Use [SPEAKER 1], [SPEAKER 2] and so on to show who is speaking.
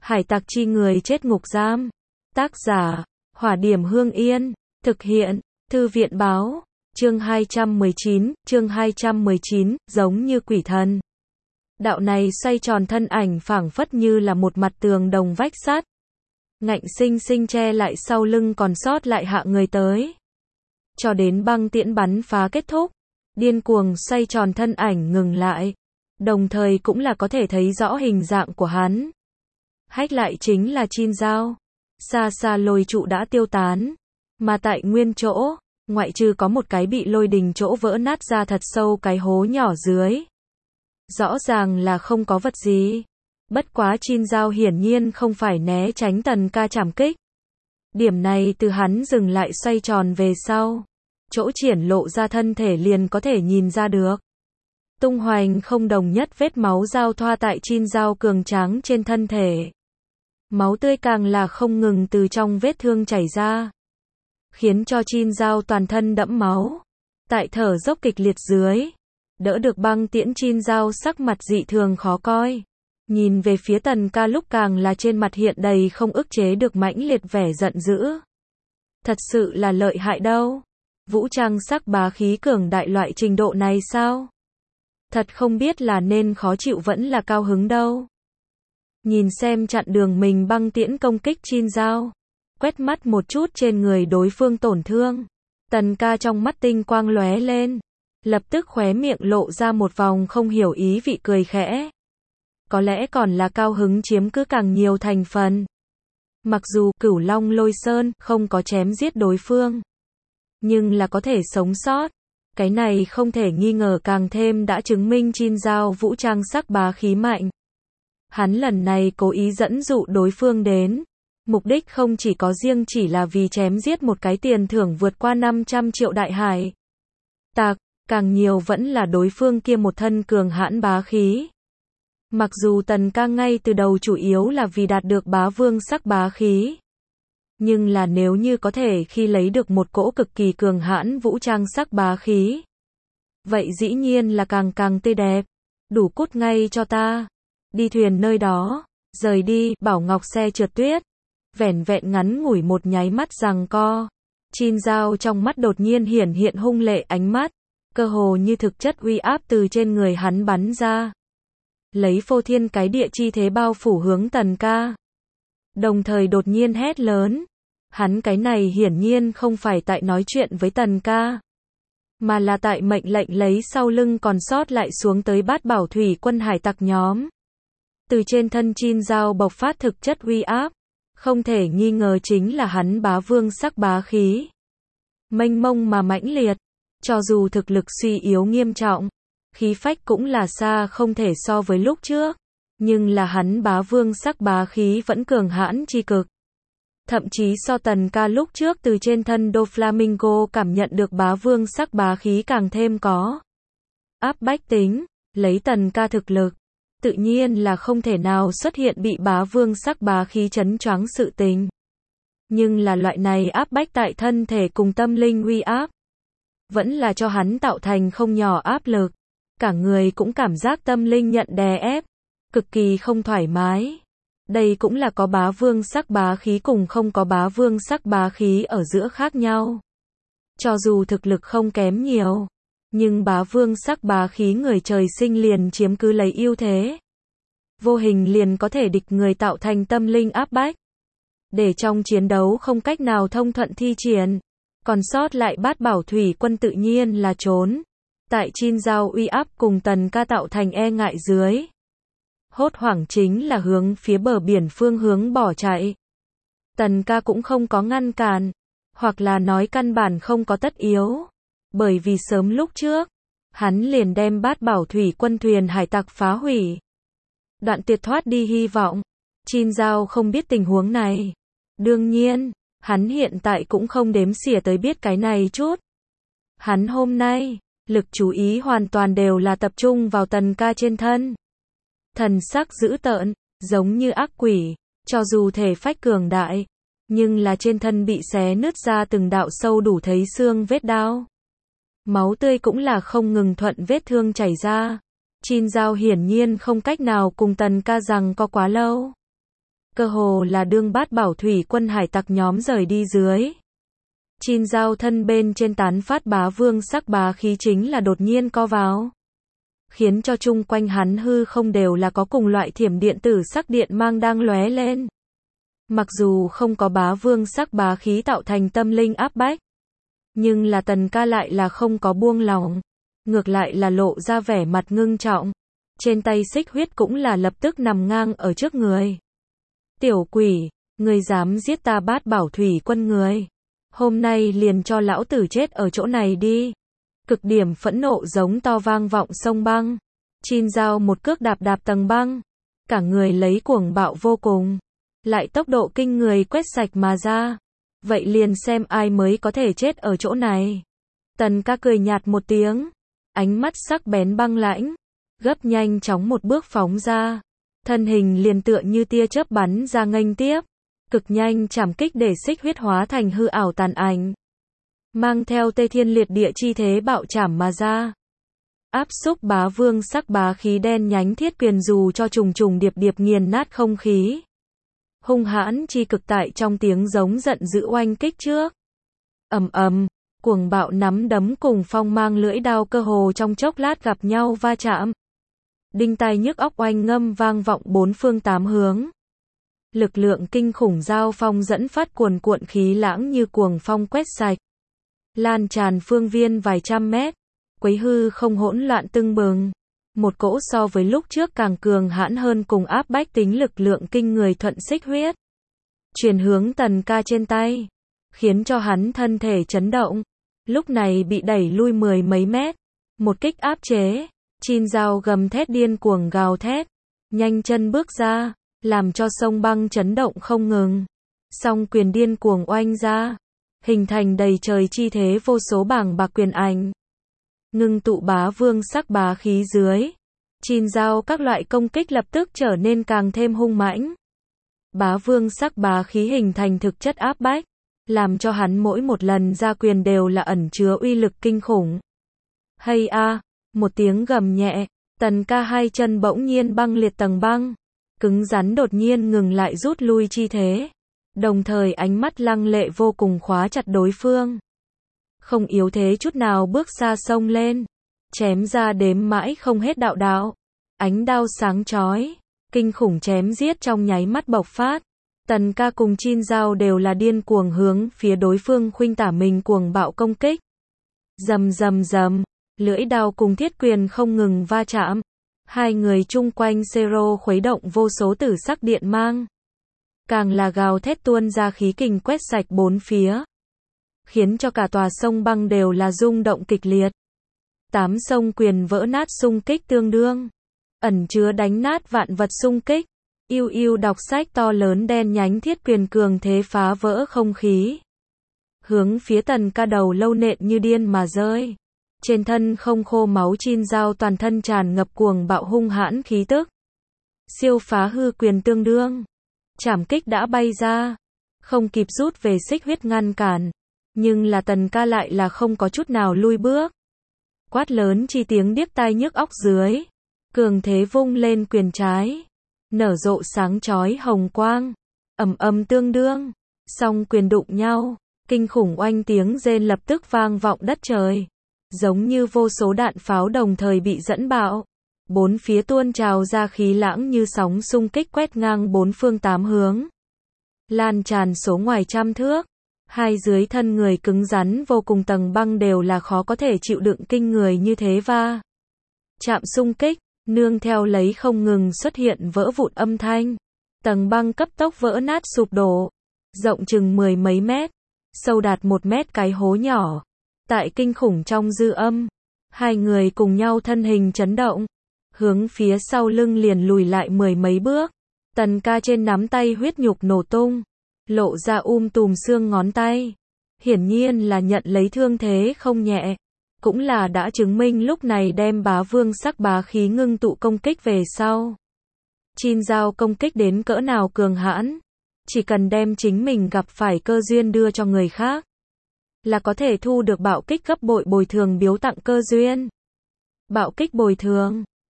[SPEAKER 1] Hải tặc chi người chết ngục giam. Tác giả, Hỏa Điểm Hương Yên. Thực hiện, Thư viện Báo. Chương 219, giống như quỷ thần. Đạo này xoay tròn thân ảnh phảng phất như là một mặt tường đồng vách sắt. Ngạnh sinh sinh che lại sau lưng còn sót lại hạ người tới. Cho đến băng tiễn bắn phá kết thúc, điên cuồng xoay tròn thân ảnh ngừng lại. Đồng thời cũng là có thể thấy rõ hình dạng của hắn. Hách lại chính là Chin Giao. Xa xa lôi trụ đã tiêu tán. Mà tại nguyên chỗ, ngoại trừ có một cái bị lôi đình chỗ vỡ nát ra thật sâu cái hố nhỏ dưới. Rõ ràng là không có vật gì. Bất quá Chin Giao hiển nhiên không phải né tránh Tần Ca trảm kích. Điểm này từ hắn dừng lại xoay tròn về sau. Chỗ triển lộ ra thân thể liền có thể nhìn ra được. Tung hoành không đồng nhất vết máu giao thoa tại Chin Giao cường tráng trên thân thể. Máu tươi càng là không ngừng từ trong vết thương chảy ra. Khiến cho Chin Giao toàn thân đẫm máu. Tại thở dốc kịch liệt dưới. Đỡ được băng tiễn Chin Giao sắc mặt dị thường khó coi. Nhìn về phía Tần Ca lúc càng là trên mặt hiện đầy không ức chế được mãnh liệt vẻ giận dữ. Thật sự là lợi hại đâu. Vũ trang sắc bá khí cường đại loại trình độ này sao? Thật không biết là nên khó chịu vẫn là cao hứng đâu. Nhìn xem chặn đường mình băng tiễn công kích Chin Giao. Quét mắt một chút trên người đối phương tổn thương. Tần Ca trong mắt tinh quang lóe lên. Lập tức khóe miệng lộ ra một vòng không hiểu ý vị cười khẽ. Có lẽ còn là cao hứng chiếm cứ càng nhiều thành phần. Mặc dù Cửu Long Lôi Sơn không có chém giết đối phương. Nhưng là có thể sống sót. Cái này không thể nghi ngờ càng thêm đã chứng minh Chin Giao vũ trang sắc bá khí mạnh. Hắn lần này cố ý dẫn dụ đối phương đến. Mục đích không chỉ có riêng chỉ là vì chém giết một cái tiền thưởng vượt qua 500 triệu đại hải tặc, càng nhiều vẫn là đối phương kia một thân cường hãn bá khí. Mặc dù Tần Ca ngay từ đầu chủ yếu là vì đạt được bá vương sắc bá khí. Nhưng là nếu như có thể khi lấy được một cỗ cực kỳ cường hãn vũ trang sắc bá khí. Vậy dĩ nhiên là càng tươi đẹp. Đủ cút ngay cho ta. Đi thuyền nơi đó. Rời đi, Bảo Ngọc xe trượt tuyết. Vẻn vẹn ngắn ngủi một nháy mắt giằng co. Chin Giao trong mắt đột nhiên hiển hiện hung lệ ánh mắt. Cơ hồ như thực chất uy áp từ trên người hắn bắn ra. Lấy phô thiên cái địa chi thế bao phủ hướng Tần Ca. Đồng thời đột nhiên hét lớn. Hắn cái này hiển nhiên không phải tại nói chuyện với Tần Ca. Mà là tại mệnh lệnh lấy sau lưng còn sót lại xuống tới Bát Bảo Thủy quân hải tặc nhóm. Từ trên thân Chin Giao bộc phát thực chất uy áp. Không thể nghi ngờ chính là hắn bá vương sắc bá khí. Mênh mông mà mãnh liệt. Cho dù thực lực suy yếu nghiêm trọng. Khí phách cũng là xa không thể so với lúc trước. Nhưng là hắn bá vương sắc bá khí vẫn cường hãn chi cực. Thậm chí so Tần Ca lúc trước từ trên thân Doflamingo cảm nhận được bá vương sắc bá khí càng thêm có áp bách tính. Lấy Tần Ca thực lực, tự nhiên là không thể nào xuất hiện bị bá vương sắc bá khí chấn choáng sự tình. Nhưng là loại này áp bách tại thân thể cùng tâm linh uy áp. Vẫn là cho hắn tạo thành không nhỏ áp lực. Cả người cũng cảm giác tâm linh nhận đè ép. Cực kỳ không thoải mái. Đây cũng là có bá vương sắc bá khí cùng không có bá vương sắc bá khí ở giữa khác nhau. Cho dù thực lực không kém nhiều. Nhưng bá vương sắc bá khí người trời sinh liền chiếm cứ lấy ưu thế. Vô hình liền có thể địch người tạo thành tâm linh áp bách. Để trong chiến đấu không cách nào thông thuận thi triển. Còn sót lại Bát Bảo Thủy quân tự nhiên là trốn. Tại Chin Giao uy áp cùng Tần Ca tạo thành e ngại dưới. Hốt hoảng chính là hướng phía bờ biển phương hướng bỏ chạy. Tần Ca cũng không có ngăn cản. Hoặc là nói căn bản không có tất yếu. Bởi vì sớm lúc trước. Hắn liền đem Bát Bảo Thủy quân thuyền hải tặc phá hủy. Đoạn tuyệt thoát đi hy vọng. Chin Giao không biết tình huống này. Đương nhiên. Hắn hiện tại cũng không đếm xỉa tới biết cái này chút. Hắn hôm nay, lực chú ý hoàn toàn đều là tập trung vào Tần Ca trên thân. Thần sắc dữ tợn, giống như ác quỷ, cho dù thể phách cường đại, nhưng là trên thân bị xé nứt ra từng đạo sâu đủ thấy xương vết đao. Máu tươi cũng là không ngừng thuận vết thương chảy ra. Chin Giao hiển nhiên không cách nào cùng Tần Ca giằng co quá lâu. cơ hồ là đương Bát Bảo thủy quân hải tặc nhóm rời đi dưới. Chin Dao thân bên trên tán phát bá vương sắc bá khí chính là đột nhiên co vào, khiến cho chung quanh hắn hư không đều là có cùng loại thiểm điện tử sắc điện mang đang lóe lên. Mặc dù không có bá vương sắc bá khí tạo thành tâm linh áp bách, nhưng là Tần Ca lại là không có buông lỏng, ngược lại là lộ ra vẻ mặt ngưng trọng. Trên tay xích huyết cũng là lập tức nằm ngang ở trước người. Tiểu quỷ, ngươi dám giết ta Bát Bảo thủy quân người, hôm nay liền cho lão tử chết ở chỗ này đi. Cực điểm phẫn nộ giống to vang vọng sông băng. Chin Dao một cước đạp đạp tầng băng, cả người lấy cuồng bạo vô cùng, lại tốc độ kinh người quét sạch mà ra. Vậy liền xem ai mới có thể chết ở chỗ này. Tần Ca cười nhạt một tiếng, ánh mắt sắc bén băng lãnh, gấp nhanh chóng một bước phóng ra, thân hình liền tựa như tia chớp bắn ra nghênh tiếp, cực nhanh chảm kích để xích huyết hóa thành hư ảo tàn ảnh, mang theo tê thiên liệt địa chi thế bạo chảm mà ra. Áp xúc bá vương sắc bá khí đen nhánh thiết quyền dù cho trùng trùng điệp điệp nghiền nát không khí. Hung hãn chi cực tại trong tiếng giống giận dữ oanh kích trước. Ầm ầm, cuồng bạo nắm đấm cùng phong mang lưỡi đao cơ hồ trong chốc lát gặp nhau va chạm. Đinh tai nhức óc oanh ngâm vang vọng bốn phương tám hướng. Lực lượng kinh khủng giao phong dẫn phát cuồn cuộn khí lãng như cuồng phong quét sạch, lan tràn phương viên vài trăm mét, quấy hư không hỗn loạn tưng bừng. Một cỗ so với lúc trước càng cường hãn hơn cùng áp bách tính lực lượng kinh người thuận xích huyết chuyển hướng Tần Ca trên tay, khiến cho hắn thân thể chấn động, lúc này bị đẩy lui mười mấy mét. Một kích áp chế, Chin Dao gầm thét điên cuồng gào thét, nhanh chân bước ra, làm cho sông băng chấn động không ngừng. Song quyền điên cuồng oanh ra, hình thành đầy trời chi thế vô số bảng bạc quyền ảnh. Ngưng tụ bá vương sắc bá khí dưới, Chin Dao các loại công kích lập tức trở nên càng thêm hung mãnh. Bá vương sắc bá khí hình thành thực chất áp bách, làm cho hắn mỗi một lần ra quyền đều là ẩn chứa uy lực kinh khủng. Hay a, một tiếng gầm nhẹ, Tần Ca hai chân bỗng nhiên băng liệt tầng băng, cứng rắn đột nhiên ngừng lại rút lui chi thế, đồng thời ánh mắt lăng lệ vô cùng khóa chặt đối phương. Không yếu thế chút nào bước xa sông lên, chém ra đếm mãi không hết đạo đạo, ánh đao sáng chói, kinh khủng chém giết trong nháy mắt bộc phát. Tần Ca cùng Chin Dao đều là điên cuồng hướng phía đối phương khuynh tả mình cuồng bạo công kích. Rầm rầm rầm, lưỡi đao cùng thiết quyền không ngừng va chạm, hai người chung quanh Zero khuấy động vô số tử sắc điện mang, càng là gào thét tuôn ra khí kình quét sạch bốn phía, khiến cho cả tòa sông băng đều là rung động kịch liệt. 8 sông quyền vỡ nát xung kích tương đương, ẩn chứa đánh nát vạn vật xung kích. Yêu yêu đọc sách to lớn đen nhánh thiết quyền cường thế phá vỡ không khí, hướng phía Tần Ca đầu lâu nện như điên mà rơi. Trên thân không khô máu Chin Dao toàn thân tràn ngập cuồng bạo hung hãn khí tức. Siêu phá hư quyền tương đương, chảm kích đã bay ra, không kịp rút về xích huyết ngăn cản, nhưng là Tần Ca lại là không có chút nào lui bước. Quát lớn chi tiếng điếc tai nhức óc dưới, cường thế vung lên quyền trái, nở rộ sáng chói hồng quang, ầm ầm tương đương, song quyền đụng nhau, kinh khủng oanh tiếng rên lập tức vang vọng đất trời, giống như vô số đạn pháo đồng thời bị dẫn bạo, bốn phía tuôn trào ra khí lãng như sóng xung kích quét ngang bốn phương tám hướng, lan tràn số ngoài trăm thước. Hai dưới thân người cứng rắn vô cùng tầng băng đều là khó có thể chịu đựng kinh người như thế va chạm xung kích, nương theo lấy không ngừng xuất hiện vỡ vụn âm thanh. Tầng băng cấp tốc vỡ nát sụp đổ, rộng chừng mười mấy mét, sâu đạt 1 mét cái hố nhỏ. Tại kinh khủng trong dư âm, hai người cùng nhau thân hình chấn động, hướng phía sau lưng liền lùi lại mười mấy bước. Tần Ca trên nắm tay huyết nhục nổ tung, lộ ra tùm xương ngón tay, hiển nhiên là nhận lấy thương thế không nhẹ, cũng là đã chứng minh lúc này đem bá vương sắc bá khí ngưng tụ công kích về sau. Chin Dao công kích đến cỡ nào cường hãn, chỉ cần đem chính mình gặp phải cơ duyên đưa cho người khác, là có thể thu được bạo kích gấp bội bồi thường biếu tặng cơ duyên. Bạo kích bồi thường